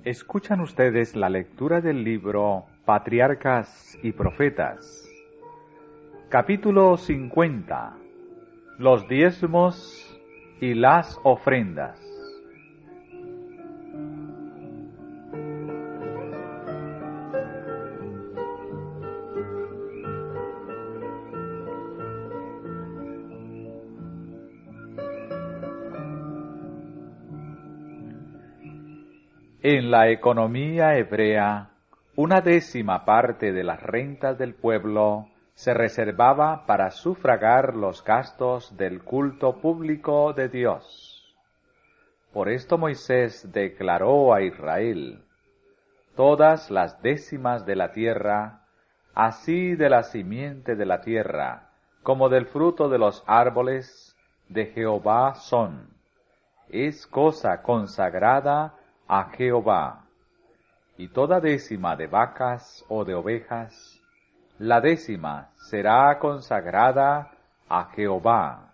Escuchan ustedes la lectura del libro Patriarcas y Profetas, capítulo 50, los diezmos y las ofrendas. En la economía hebrea, 1/10 parte de las rentas del pueblo se reservaba para sufragar los gastos del culto público de Dios. Por esto Moisés declaró a Israel: todas las décimas de la tierra, así de la simiente de la tierra, como del fruto de los árboles, de Jehová son. Es cosa consagrada a Jehová. Y toda décima de vacas o de ovejas, la décima será consagrada a Jehová.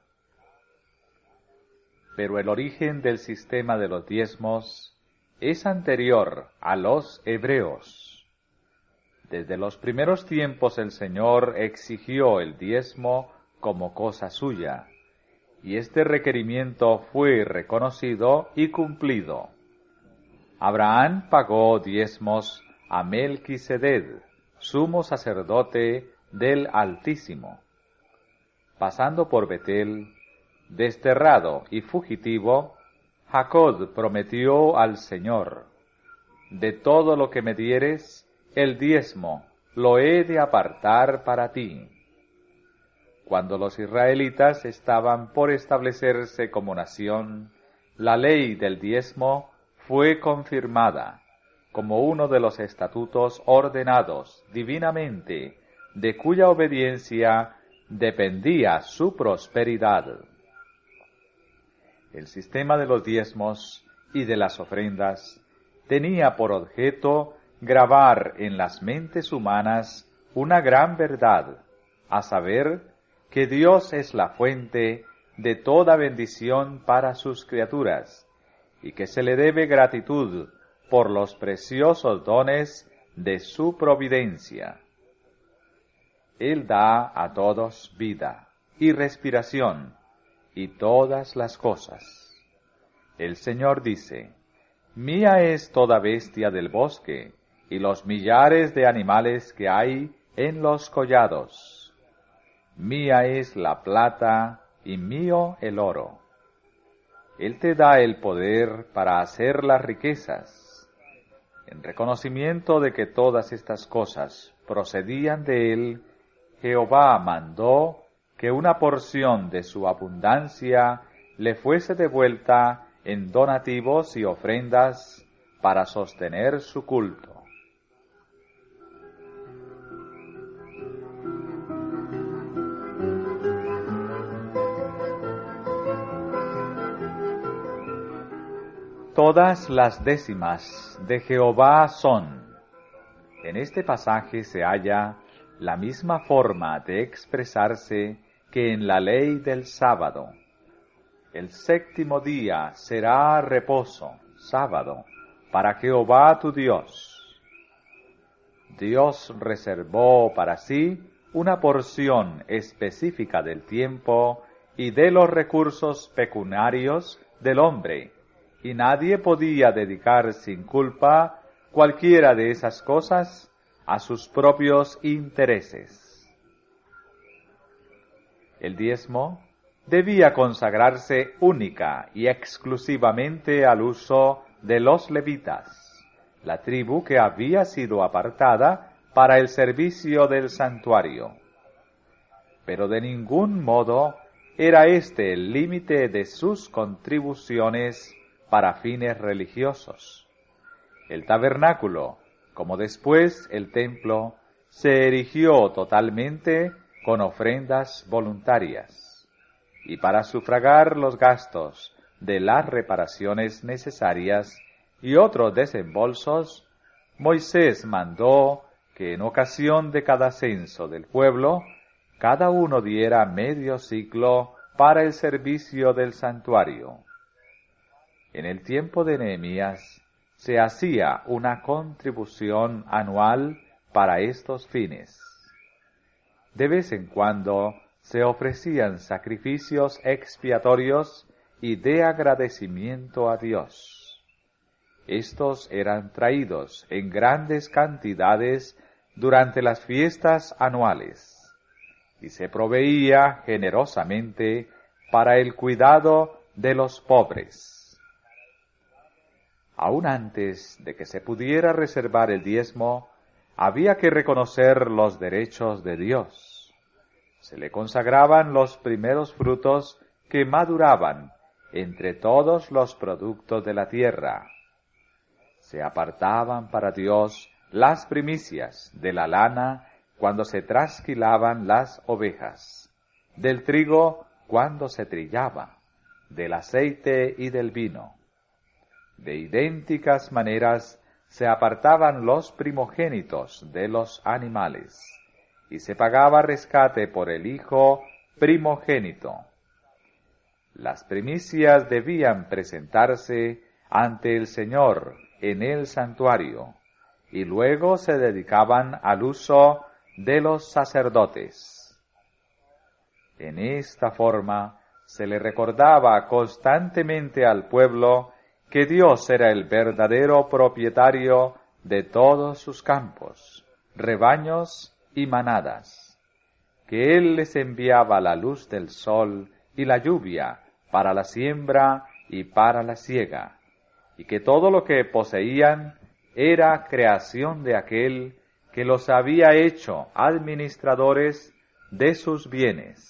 Pero el origen del sistema de los diezmos es anterior a los hebreos. Desde los primeros tiempos el Señor exigió el diezmo como cosa suya, y este requerimiento fue reconocido y cumplido. Abraham pagó diezmos a Melquisedec, sumo sacerdote del Altísimo. Pasando por Betel, desterrado y fugitivo, Jacob prometió al Señor: de todo lo que me dieres, el diezmo lo he de apartar para ti. Cuando los israelitas estaban por establecerse como nación, la ley del diezmo fue confirmada como uno de los estatutos ordenados divinamente, de cuya obediencia dependía su prosperidad. El sistema de los diezmos y de las ofrendas tenía por objeto grabar en las mentes humanas una gran verdad, a saber, que Dios es la fuente de toda bendición para sus criaturas, y que se le debe gratitud por los preciosos dones de su providencia. Él da a todos vida y respiración y todas las cosas. El Señor dice: mía es toda bestia del bosque y los millares de animales que hay en los collados. Mía es la plata y mío el oro. Él te da el poder para hacer las riquezas. En reconocimiento de que todas estas cosas procedían de Él, Jehová mandó que una porción de su abundancia le fuese devuelta en donativos y ofrendas para sostener su culto. Todas las décimas de Jehová son. En este pasaje se halla la misma forma de expresarse que en la ley del sábado. El 7º día será reposo, sábado, para Jehová tu Dios. Dios reservó para sí una porción específica del tiempo y de los recursos pecuniarios del hombre, y nadie podía dedicar sin culpa cualquiera de esas cosas a sus propios intereses. El diezmo debía consagrarse única y exclusivamente al uso de los levitas, la tribu que había sido apartada para el servicio del santuario. Pero de ningún modo era este el límite de sus contribuciones para fines religiosos. El tabernáculo, como después el templo, se erigió totalmente con ofrendas voluntarias, y para sufragar los gastos de las reparaciones necesarias y otros desembolsos, Moisés mandó que en ocasión de cada censo del pueblo, cada uno diera medio siclo para el servicio del santuario. En el tiempo de Nehemías, se hacía una contribución anual para estos fines. De vez en cuando se ofrecían sacrificios expiatorios y de agradecimiento a Dios. Estos eran traídos en grandes cantidades durante las fiestas anuales, y se proveía generosamente para el cuidado de los pobres. Aún antes de que se pudiera reservar el diezmo, había que reconocer los derechos de Dios. Se le consagraban los primeros frutos que maduraban entre todos los productos de la tierra. Se apartaban para Dios las primicias de la lana cuando se trasquilaban las ovejas, del trigo cuando se trillaba, del aceite y del vino. De idénticas maneras se apartaban los primogénitos de los animales, y se pagaba rescate por el hijo primogénito. Las primicias debían presentarse ante el Señor en el santuario, y luego se dedicaban al uso de los sacerdotes. En esta forma se le recordaba constantemente al pueblo que Dios era el verdadero propietario de todos sus campos, rebaños y manadas, que Él les enviaba la luz del sol y la lluvia para la siembra y para la siega, y que todo lo que poseían era creación de aquel que los había hecho administradores de sus bienes.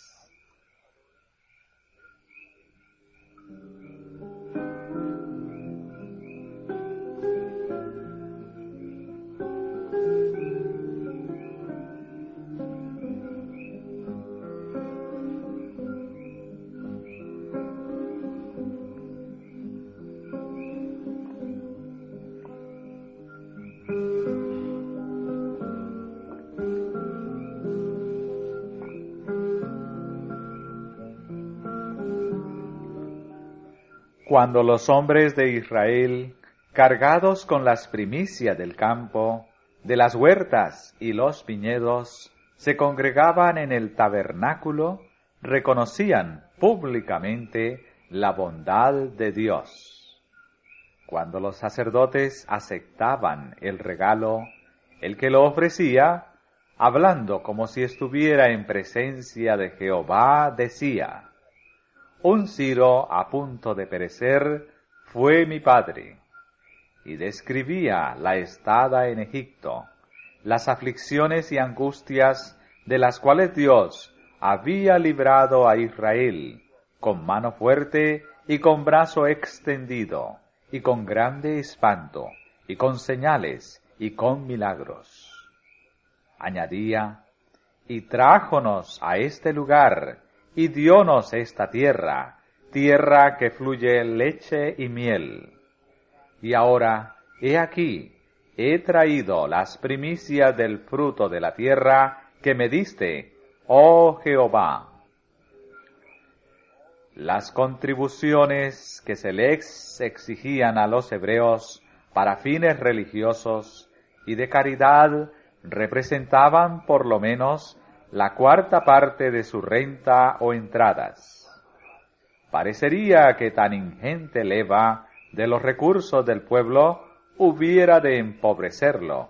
Cuando los hombres de Israel, cargados con las primicias del campo, de las huertas y los viñedos, se congregaban en el tabernáculo, reconocían públicamente la bondad de Dios. Cuando los sacerdotes aceptaban el regalo, el que lo ofrecía, hablando como si estuviera en presencia de Jehová, decía: Un Ciro a punto de perecer fue mi padre, y describía la estada en Egipto, las aflicciones y angustias de las cuales Dios había librado a Israel, con mano fuerte y con brazo extendido, y con grande espanto, y con señales, y con milagros. Añadía: y trájonos a este lugar, y diónos esta tierra, tierra que fluye leche y miel. Y ahora, he aquí, he traído las primicias del fruto de la tierra que me diste, oh Jehová. Las contribuciones que se les exigían a los hebreos para fines religiosos y de caridad representaban por lo menos la cuarta parte de su renta o entradas. Parecería que tan ingente leva de los recursos del pueblo hubiera de empobrecerlo.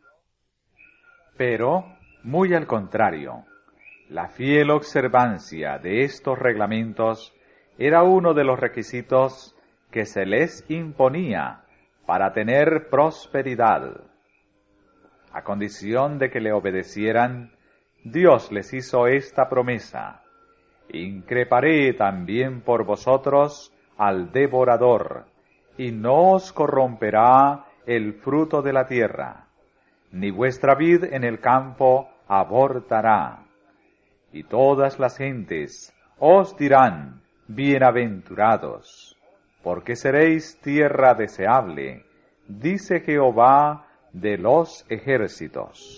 Pero, muy al contrario, la fiel observancia de estos reglamentos era uno de los requisitos que se les imponía para tener prosperidad. A condición de que le obedecieran, Dios les hizo esta promesa: increparé también por vosotros al devorador, y no os corromperá el fruto de la tierra, ni vuestra vid en el campo abortará. Y todas las gentes os dirán: bienaventurados, porque seréis tierra deseable, dice Jehová de los ejércitos.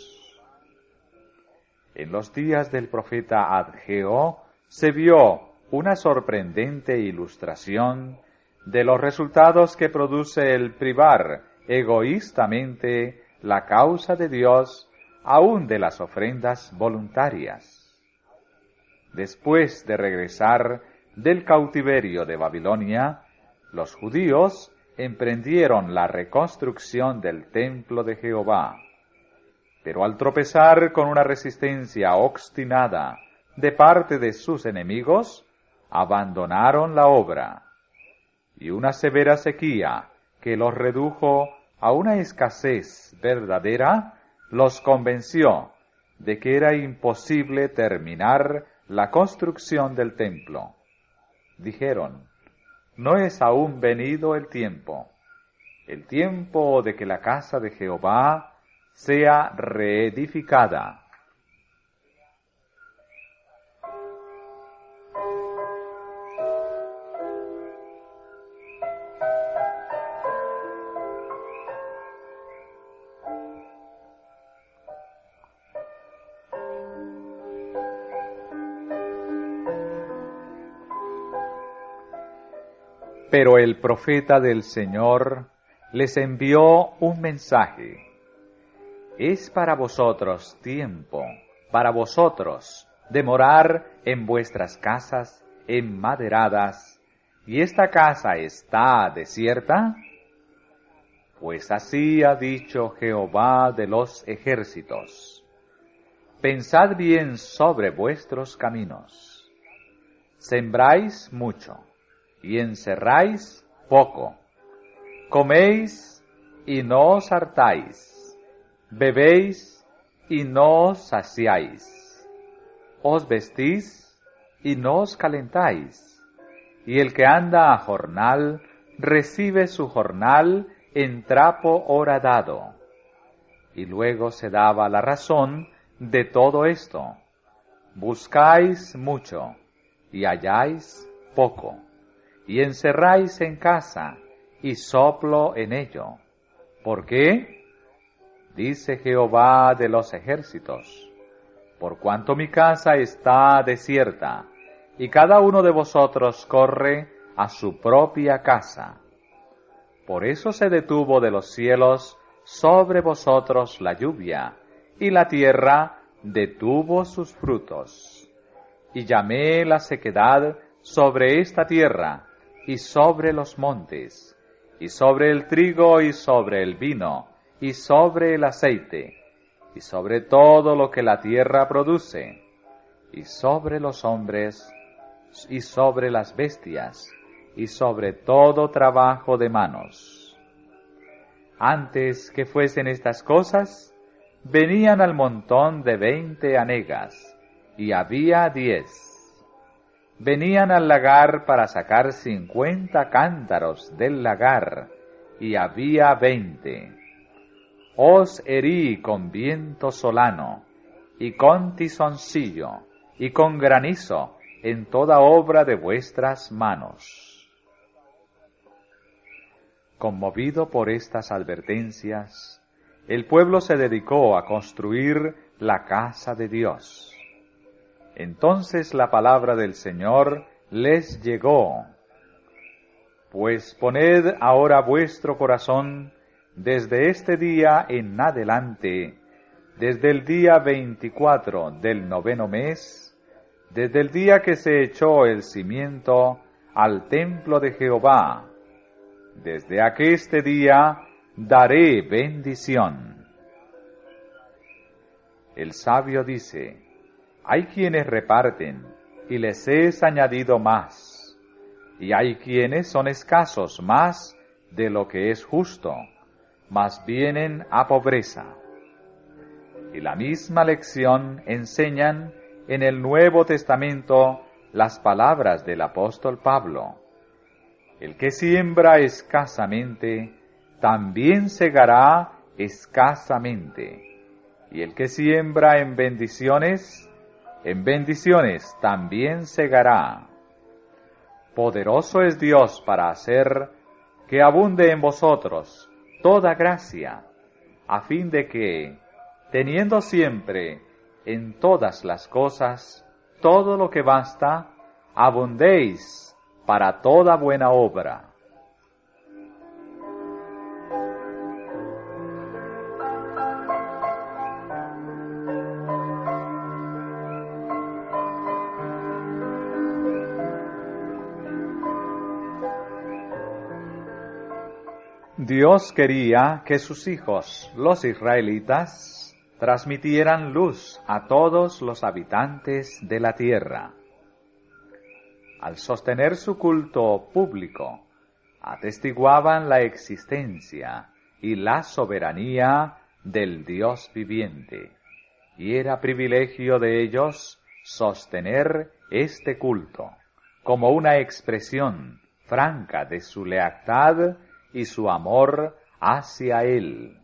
En los días del profeta Ageo se vio una sorprendente ilustración de los resultados que produce el privar egoístamente la causa de Dios, aun de las ofrendas voluntarias. Después de regresar del cautiverio de Babilonia, los judíos emprendieron la reconstrucción del templo de Jehová. Pero al tropezar con una resistencia obstinada de parte de sus enemigos, abandonaron la obra. Y una severa sequía que los redujo a una escasez verdadera, los convenció de que era imposible terminar la construcción del templo. Dijeron: no es aún venido el tiempo de que la casa de Jehová sea reedificada. Pero el profeta del Señor les envió un mensaje. Es para vosotros tiempo, para vosotros, de morar en vuestras casas enmaderadas, y esta casa está desierta. Pues así ha dicho Jehová de los ejércitos: pensad bien sobre vuestros caminos. Sembráis mucho, y encerráis poco. Coméis y no os hartáis. Bebéis y no os saciáis. Os vestís y no os calentáis. Y el que anda a jornal recibe su jornal en trapo horadado. Y luego se daba la razón de todo esto. Buscáis mucho y halláis poco. Y encerráis en casa, y soplo en ello. ¿Por qué? Dice Jehová de los ejércitos: por cuanto mi casa está desierta, y cada uno de vosotros corre a su propia casa. Por eso se detuvo de los cielos sobre vosotros la lluvia, y la tierra detuvo sus frutos. Y llamé la sequedad sobre esta tierra, y sobre los montes, y sobre el trigo, y sobre el vino, y sobre el aceite, y sobre todo lo que la tierra produce, y sobre los hombres, y sobre las bestias, y sobre todo trabajo de manos. Antes que fuesen estas cosas, venían al montón de 20 hanegas, y había 10. Venían al lagar para sacar 50 cántaros del lagar, y había 20. Os herí con viento solano, y con tizoncillo, y con granizo, en toda obra de vuestras manos. Conmovido por estas advertencias, el pueblo se dedicó a construir la casa de Dios. Entonces la palabra del Señor les llegó: pues poned ahora vuestro corazón desde este día en adelante, desde el día 24 del 9º mes, desde el día que se echó el cimiento al templo de Jehová, desde aqueste día daré bendición. El sabio dice: hay quienes reparten, y les es añadido más, y hay quienes son escasos más de lo que es justo, mas vienen a pobreza. Y la misma lección enseñan en el Nuevo Testamento las palabras del apóstol Pablo: el que siembra escasamente, también segará escasamente, y el que siembra en bendiciones también segará. Poderoso es Dios para hacer que abunde en vosotros toda gracia, a fin de que, teniendo siempre en todas las cosas todo lo que basta, abundéis para toda buena obra. Dios quería que sus hijos, los israelitas, transmitieran luz a todos los habitantes de la tierra. Al sostener su culto público, atestiguaban la existencia y la soberanía del Dios viviente, y era privilegio de ellos sostener este culto como una expresión franca de su lealtad y su amor hacia Él.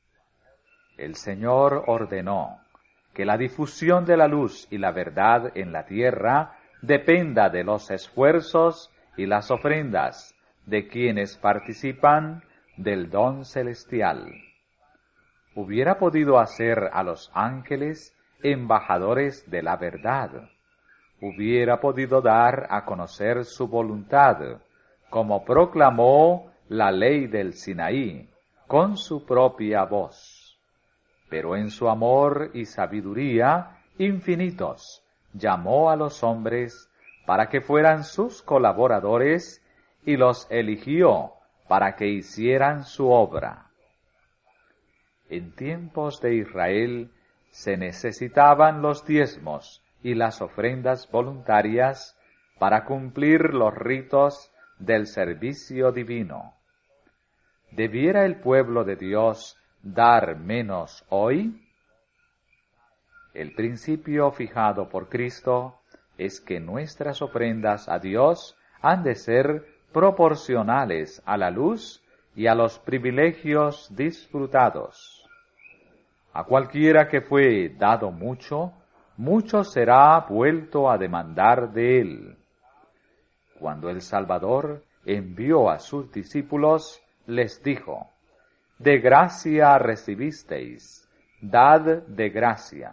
El Señor ordenó que la difusión de la luz y la verdad en la tierra dependa de los esfuerzos y las ofrendas de quienes participan del don celestial. Hubiera podido hacer a los ángeles embajadores de la verdad. Hubiera podido dar a conocer su voluntad, como proclamó la ley del Sinaí, con su propia voz. Pero en su amor y sabiduría infinitos, llamó a los hombres para que fueran sus colaboradores y los eligió para que hicieran su obra. En tiempos de Israel se necesitaban los diezmos y las ofrendas voluntarias para cumplir los ritos del servicio divino. ¿Debiera el pueblo de Dios dar menos hoy? El principio fijado por Cristo es que nuestras ofrendas a Dios han de ser proporcionales a la luz y a los privilegios disfrutados. A cualquiera que fue dado mucho, mucho será vuelto a demandar de él. Cuando el Salvador envió a sus discípulos, les dijo: de gracia recibisteis, dad de gracia.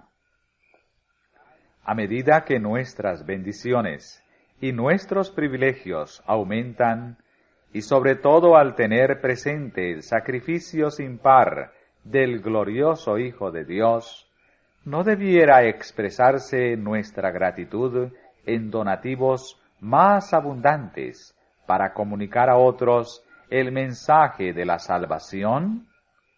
A medida que nuestras bendiciones y nuestros privilegios aumentan, y sobre todo al tener presente el sacrificio sin par del glorioso Hijo de Dios, ¿no debiera expresarse nuestra gratitud en donativos más abundantes para comunicar a otros el mensaje de la salvación?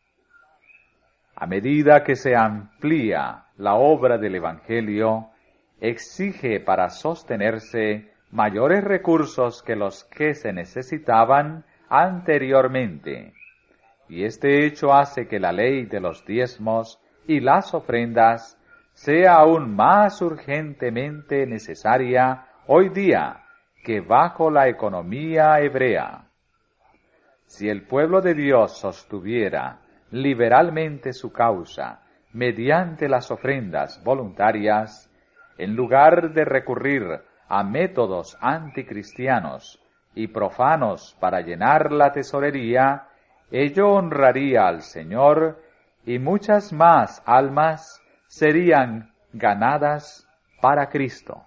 A medida que se amplía la obra del Evangelio, exige para sostenerse mayores recursos que los que se necesitaban anteriormente. Y este hecho hace que la ley de los diezmos y las ofrendas sea aún más urgentemente necesaria hoy día que bajo la economía hebrea. Si el pueblo de Dios sostuviera liberalmente su causa mediante las ofrendas voluntarias, en lugar de recurrir a métodos anticristianos y profanos para llenar la tesorería, ello honraría al Señor y muchas más almas serían ganadas para Cristo.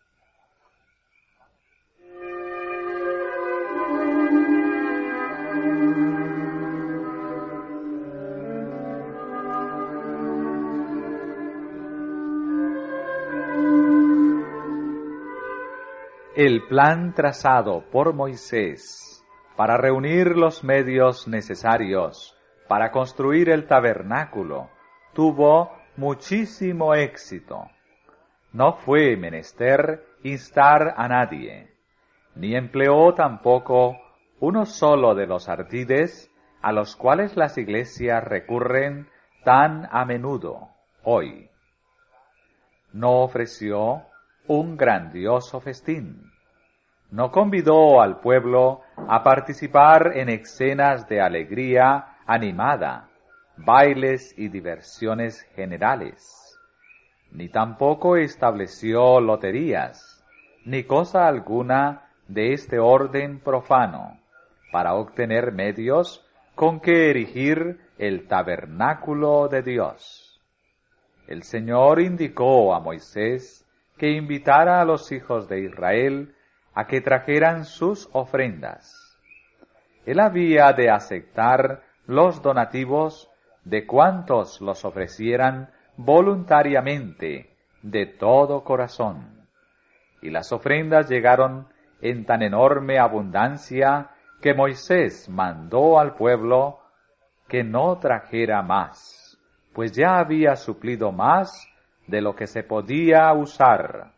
El plan trazado por Moisés para reunir los medios necesarios para construir el tabernáculo tuvo muchísimo éxito. No fue menester instar a nadie, ni empleó tampoco uno solo de los ardides a los cuales las iglesias recurren tan a menudo hoy. No ofreció un grandioso festín. No convidó al pueblo a participar en escenas de alegría animada, bailes y diversiones generales. Ni tampoco estableció loterías, ni cosa alguna de este orden profano, para obtener medios con que erigir el tabernáculo de Dios. El Señor indicó a Moisés que invitara a los hijos de Israel a que trajeran sus ofrendas. Él había de aceptar los donativos de cuantos los ofrecieran voluntariamente, de todo corazón. Y las ofrendas llegaron en tan enorme abundancia que Moisés mandó al pueblo que no trajera más, pues ya había suplido más de lo que se podía usar.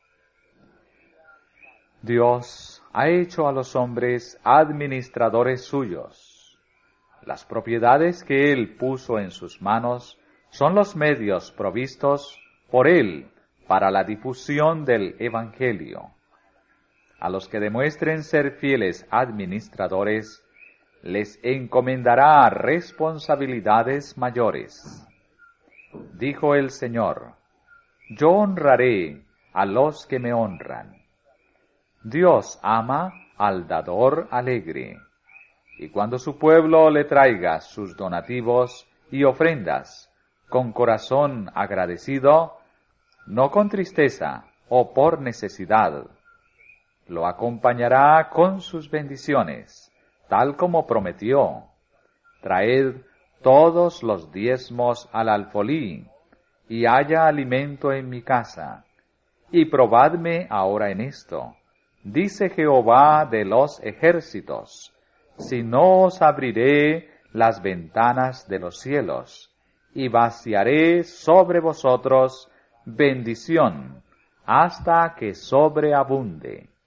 Dios ha hecho a los hombres administradores suyos. Las propiedades que Él puso en sus manos son los medios provistos por Él para la difusión del Evangelio. A los que demuestren ser fieles administradores, les encomendará responsabilidades mayores. Dijo el Señor: yo honraré a los que me honran. Dios ama al dador alegre, y cuando su pueblo le traiga sus donativos y ofrendas con corazón agradecido, no con tristeza o por necesidad, lo acompañará con sus bendiciones, tal como prometió: traed todos los diezmos al alfolí, y haya alimento en mi casa, y probadme ahora en esto, dice Jehová de los ejércitos, si no os abriré las ventanas de los cielos, y vaciaré sobre vosotros bendición, hasta que sobreabunde.